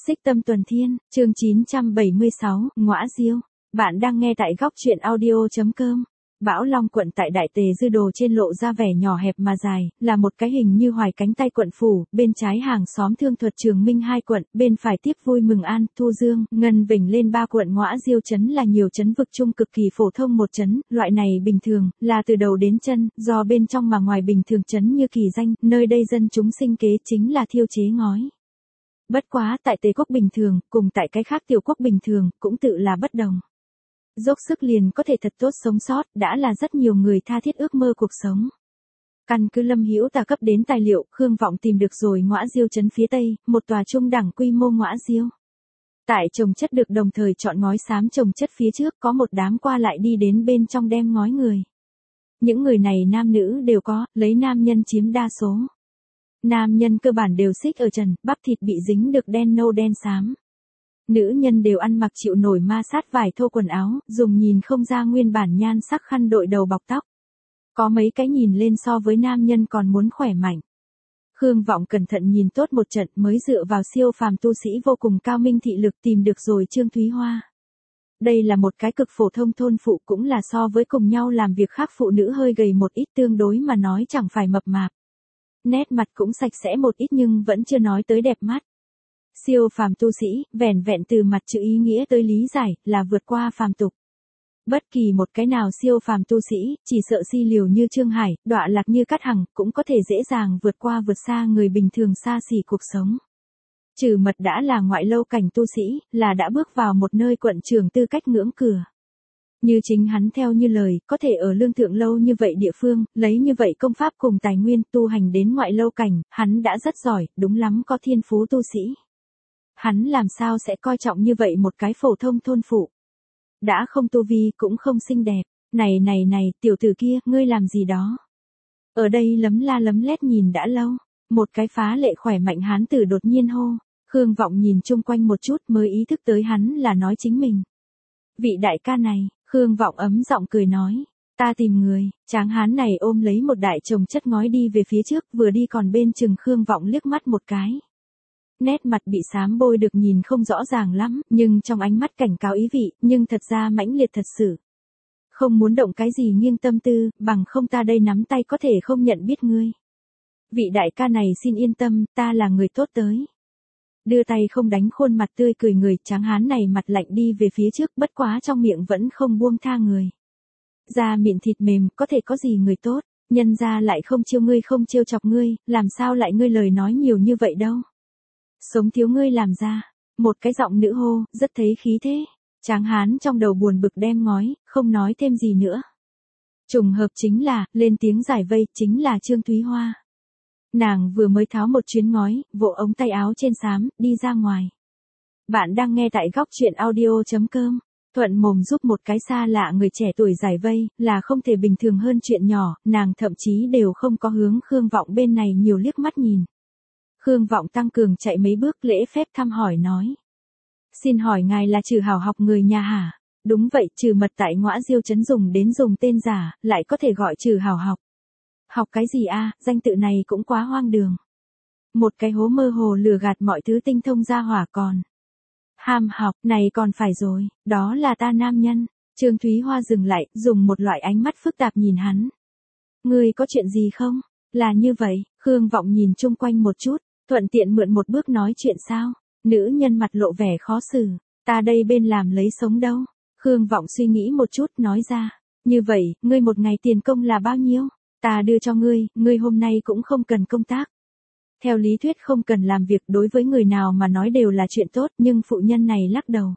Xích Tâm Tuần Thiên, chương 976, Ngõa Diêu. Bạn đang nghe tại góc truyện audio.com. Bão Long quận tại Đại Tề Dư Đồ trên lộ ra vẻ nhỏ hẹp mà dài, là một cái hình như hoài cánh tay quận phủ, bên trái hàng xóm Thương Thuật Trường Minh 2 quận, bên phải tiếp Vui Mừng An, Thu Dương, Ngân Vĩnh lên 3 quận. Ngõa Diêu trấn là nhiều trấn vực chung cực kỳ phổ thông một trấn, loại này bình thường, là từ đầu đến chân, do bên trong mà ngoài bình thường trấn như kỳ danh, nơi đây dân chúng sinh kế chính là thiêu chế ngói. Bất quá tại Tề quốc bình thường, cùng tại cái khác tiểu quốc bình thường, cũng tự là bất đồng. Dốc sức liền có thể thật tốt sống sót, đã là rất nhiều người tha thiết ước mơ cuộc sống. Căn cứ Lâm Hữu Tà cấp đến tài liệu, Khương Vọng tìm được rồi Ngõa Diêu trấn phía tây, một tòa trung đẳng quy mô Ngõa Diêu. Tại trồng chất được đồng thời chọn ngói xám trồng chất phía trước, có một đám qua lại đi đến bên trong đem ngói người. Những người này nam nữ đều có, lấy nam nhân chiếm đa số. Nam nhân cơ bản đều xích ở trần, bắp thịt bị dính được đen nâu đen xám. Nữ nhân đều ăn mặc chịu nổi ma sát vải thô quần áo, dùng nhìn không ra nguyên bản nhan sắc khăn đội đầu bọc tóc. Có mấy cái nhìn lên so với nam nhân còn muốn khỏe mạnh. Khương Vọng cẩn thận nhìn tốt một trận mới dựa vào siêu phàm tu sĩ vô cùng cao minh thị lực tìm được rồi Trương Thúy Hoa. Đây là một cái cực phổ thông thôn phụ, cũng là so với cùng nhau làm việc khác phụ nữ hơi gầy một ít, tương đối mà nói chẳng phải mập mạp. Nét mặt cũng sạch sẽ một ít nhưng vẫn chưa nói tới đẹp mắt. Siêu phàm tu sĩ, vẻn vẹn từ mặt chữ ý nghĩa tới lý giải, là vượt qua phàm tục. Bất kỳ một cái nào siêu phàm tu sĩ, chỉ sợ si liều như Trương Hải, đọa lạc như Cát Hằng, cũng có thể dễ dàng vượt xa người bình thường xa xỉ cuộc sống. Trừ Mật đã là ngoại lâu cảnh tu sĩ, là đã bước vào một nơi quận trưởng tư cách ngưỡng cửa. Như chính hắn theo như lời, có thể ở lương thượng lâu như vậy địa phương, lấy như vậy công pháp cùng tài nguyên tu hành đến ngoại lâu cảnh, hắn đã rất giỏi, đúng lắm có thiên phú tu sĩ. Hắn làm sao sẽ coi trọng như vậy một cái phổ thông thôn phụ. Đã không tu vi cũng không xinh đẹp, này, tiểu tử kia, ngươi làm gì đó. Ở đây lấm la lấm lét nhìn đã lâu, một cái phá lệ khỏe mạnh hán tử đột nhiên hô. Khương Vọng nhìn chung quanh một chút mới ý thức tới hắn là nói chính mình. Vị đại ca này, Khương Vọng ấm giọng cười nói, ta tìm người. Tráng hán này ôm lấy một đại chồng chất ngói đi về phía trước, vừa đi còn bên chừng Khương Vọng liếc mắt một cái. Nét mặt bị xám bôi được nhìn không rõ ràng lắm, nhưng trong ánh mắt cảnh cáo ý vị, nhưng thật ra mãnh liệt thật sự. Không muốn động cái gì nghiêng tâm tư, bằng không ta đây nắm tay có thể không nhận biết ngươi. Vị đại ca này xin yên tâm, ta là người tốt tới. Đưa tay không đánh khuôn mặt tươi cười người, tráng hán này mặt lạnh đi về phía trước, bất quá trong miệng vẫn không buông tha người. Da miệng thịt mềm, có thể có gì người tốt, nhân ra lại không chiêu ngươi không trêu chọc ngươi, làm sao lại ngươi lời nói nhiều như vậy đâu. Sống thiếu ngươi làm ra, một cái giọng nữ hô, rất thấy khí thế. Tráng hán trong đầu buồn bực đem ngói, không nói thêm gì nữa. Trùng hợp chính là, lên tiếng giải vây, chính là Trương Thúy Hoa. Nàng vừa mới tháo một chuyến ngói, vỗ ống tay áo trên xám, đi ra ngoài. Bạn đang nghe tại góc truyện audio.com. Thuận mồm giúp một cái xa lạ người trẻ tuổi giải vây, là không thể bình thường hơn chuyện nhỏ, nàng thậm chí đều không có hướng Khương Vọng bên này nhiều liếc mắt nhìn. Khương Vọng tăng cường chạy mấy bước lễ phép thăm hỏi nói. Xin hỏi ngài là Trừ Hảo học người nhà hả? Đúng vậy, Trừ Mật tại Ngõa Diêu trấn dùng tên giả, lại có thể gọi Trừ Hảo học. Học cái gì a, danh tự này cũng quá hoang đường. Một cái hố mơ hồ lừa gạt mọi thứ tinh thông ra hỏa còn. Ham học, này còn phải rồi, đó là ta nam nhân. Trương Thúy Hoa dừng lại, dùng một loại ánh mắt phức tạp nhìn hắn. Ngươi có chuyện gì không? Là như vậy, Khương Vọng nhìn chung quanh một chút, thuận tiện mượn một bước nói chuyện sao? Nữ nhân mặt lộ vẻ khó xử, ta đây bên làm lấy sống đâu? Khương Vọng suy nghĩ một chút nói ra, như vậy, ngươi một ngày tiền công là bao nhiêu? Ta đưa cho ngươi hôm nay cũng không cần công tác. Theo lý thuyết không cần làm việc đối với người nào mà nói đều là chuyện tốt, nhưng phụ nhân này lắc đầu.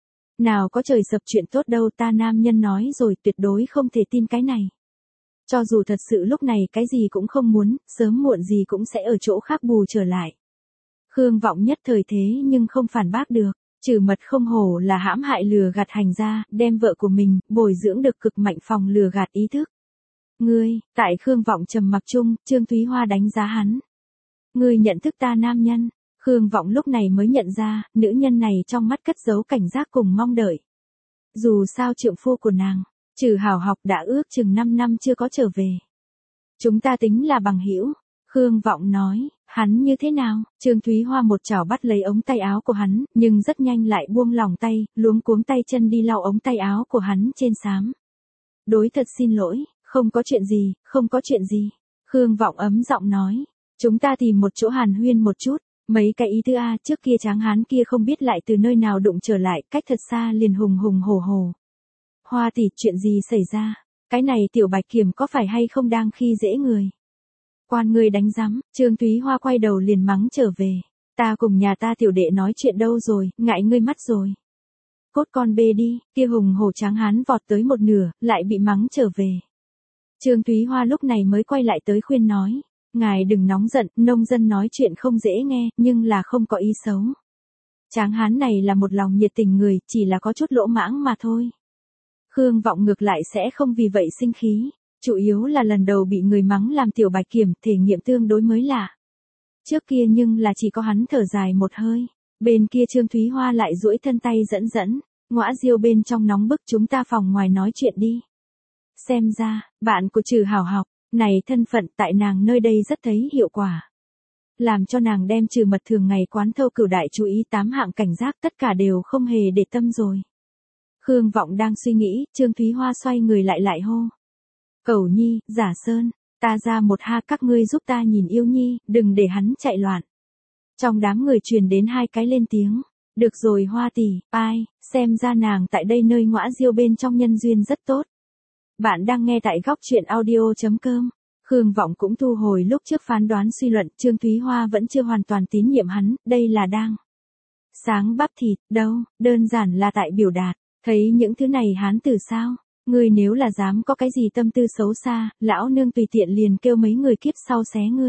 Nào có trời sập chuyện tốt đâu, ta nam nhân nói rồi tuyệt đối không thể tin cái này. Cho dù thật sự lúc này cái gì cũng không muốn, sớm muộn gì cũng sẽ ở chỗ khác bù trở lại. Khương Vọng nhất thời thế nhưng không phản bác được, Trừ Mật không hổ là hãm hại lừa gạt hành gia, đem vợ của mình, bồi dưỡng được cực mạnh phòng lừa gạt ý thức. Ngươi, tại Khương Vọng trầm mặc chung, Trương Thúy Hoa đánh giá hắn. Ngươi nhận thức ta nam nhân, Khương Vọng lúc này mới nhận ra, nữ nhân này trong mắt cất giấu cảnh giác cùng mong đợi. Dù sao trượng phu của nàng, Trừ Hảo học đã ước chừng 5 năm chưa có trở về. Chúng ta tính là bằng hữu. Khương Vọng nói, hắn như thế nào? Trương Thúy Hoa một chảo bắt lấy ống tay áo của hắn, nhưng rất nhanh lại buông lỏng tay, luống cuống tay chân đi lau ống tay áo của hắn trên xám. Đối thật xin lỗi, không có chuyện gì, không có chuyện gì. Khương Vọng ấm giọng nói, chúng ta tìm một chỗ hàn huyên một chút. Mấy cái ý tư a trước kia tráng hán kia không biết lại từ nơi nào đụng trở lại, cách thật xa liền hùng hùng hổ hổ. Hoa tỷ, chuyện gì xảy ra? Cái này tiểu Bạch Kiểm có phải hay không đang khi dễ người? Quan ngươi đánh rắm, Trương Thúy Hoa quay đầu liền mắng trở về. Ta cùng nhà ta tiểu đệ nói chuyện đâu rồi, ngại ngươi mắt rồi. Cốt con bê đi, kia hùng hổ tráng hán vọt tới một nửa, lại bị mắng trở về. Trương Thúy Hoa lúc này mới quay lại tới khuyên nói. Ngài đừng nóng giận, nông dân nói chuyện không dễ nghe, nhưng là không có ý xấu. Tráng hán này là một lòng nhiệt tình người, chỉ là có chút lỗ mãng mà thôi. Khương Vọng ngược lại sẽ không vì vậy sinh khí. Chủ yếu là lần đầu bị người mắng làm tiểu Bạch Kiểm, thể nghiệm tương đối mới lạ. Trước kia nhưng là chỉ có hắn thở dài một hơi. Bên kia Trương Thúy Hoa lại duỗi thân tay dẫn. Ngõa Diêu bên trong nóng bức, chúng ta phòng ngoài nói chuyện đi. Xem ra, bạn của Trừ Hảo học, này thân phận tại nàng nơi đây rất thấy hiệu quả. Làm cho nàng đem Trừ Mật thường ngày quán thâu cửu đại chú ý 8 hạng cảnh giác tất cả đều không hề để tâm rồi. Khương Vọng đang suy nghĩ, Trương Thúy Hoa xoay người lại hô. Cẩu Nhi, Giả Sơn, ta ra một ha, các ngươi giúp ta nhìn Yêu Nhi, đừng để hắn chạy loạn. Trong đám người truyền đến 2 cái lên tiếng. Được rồi Hoa tỷ, ai, xem ra nàng tại đây nơi Ngõa Diêu bên trong nhân duyên rất tốt. Bạn đang nghe tại góc truyện audio.com. Khương Vọng cũng thu hồi lúc trước phán đoán suy luận, Trương Thúy Hoa vẫn chưa hoàn toàn tín nhiệm hắn, đây là đang sáng bắp thịt, đâu, đơn giản là tại biểu đạt, thấy những thứ này hán tử sao, ngươi nếu là dám có cái gì tâm tư xấu xa, lão nương tùy tiện liền kêu mấy người kiếp sau xé ngươi.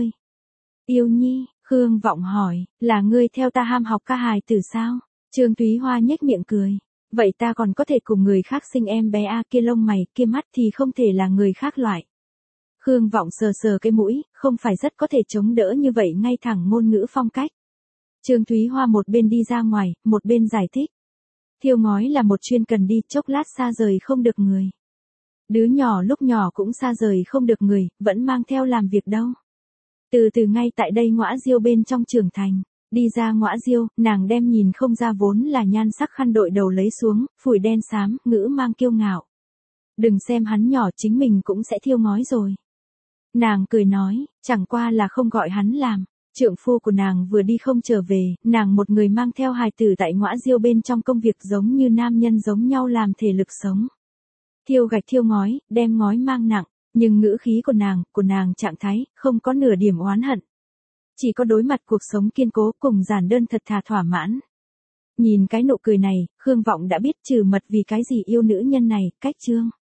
Yêu Nhi, Khương Vọng hỏi, là ngươi theo ta ham học ca hài tử sao? Trương Thúy Hoa nhếch miệng cười. Vậy ta còn có thể cùng người khác sinh em bé a, kia lông mày, kia mắt thì không thể là người khác loại. Khương Vọng sờ cái mũi, không phải rất có thể chống đỡ như vậy ngay thẳng ngôn ngữ phong cách. Trương Thúy Hoa một bên đi ra ngoài, một bên giải thích. Thiêu ngói là một chuyên cần đi, chốc lát xa rời không được người. Đứa nhỏ lúc nhỏ cũng xa rời không được người, vẫn mang theo làm việc đâu. Từ từ ngay tại đây Ngõa Diêu bên trong trưởng thành. Đi ra Ngõa Diêu, nàng đem nhìn không ra vốn là nhan sắc khăn đội đầu lấy xuống, phủi đen xám, ngữ mang kiêu ngạo. Đừng xem hắn nhỏ, chính mình cũng sẽ thiêu ngói rồi. Nàng cười nói, chẳng qua là không gọi hắn làm. Trượng phu của nàng vừa đi không trở về, nàng một người mang theo hài tử tại Ngõa Diêu bên trong công việc giống như nam nhân giống nhau làm thể lực sống. Thiêu gạch thiêu ngói, đem ngói mang nặng, nhưng ngữ khí của nàng trạng thái, không có nửa điểm oán hận. Chỉ có đối mặt cuộc sống kiên cố cùng giản đơn thật thà thỏa mãn. Nhìn cái nụ cười này, Khương Vọng đã biết Trừ Mật vì cái gì yêu nữ nhân này, cách Trương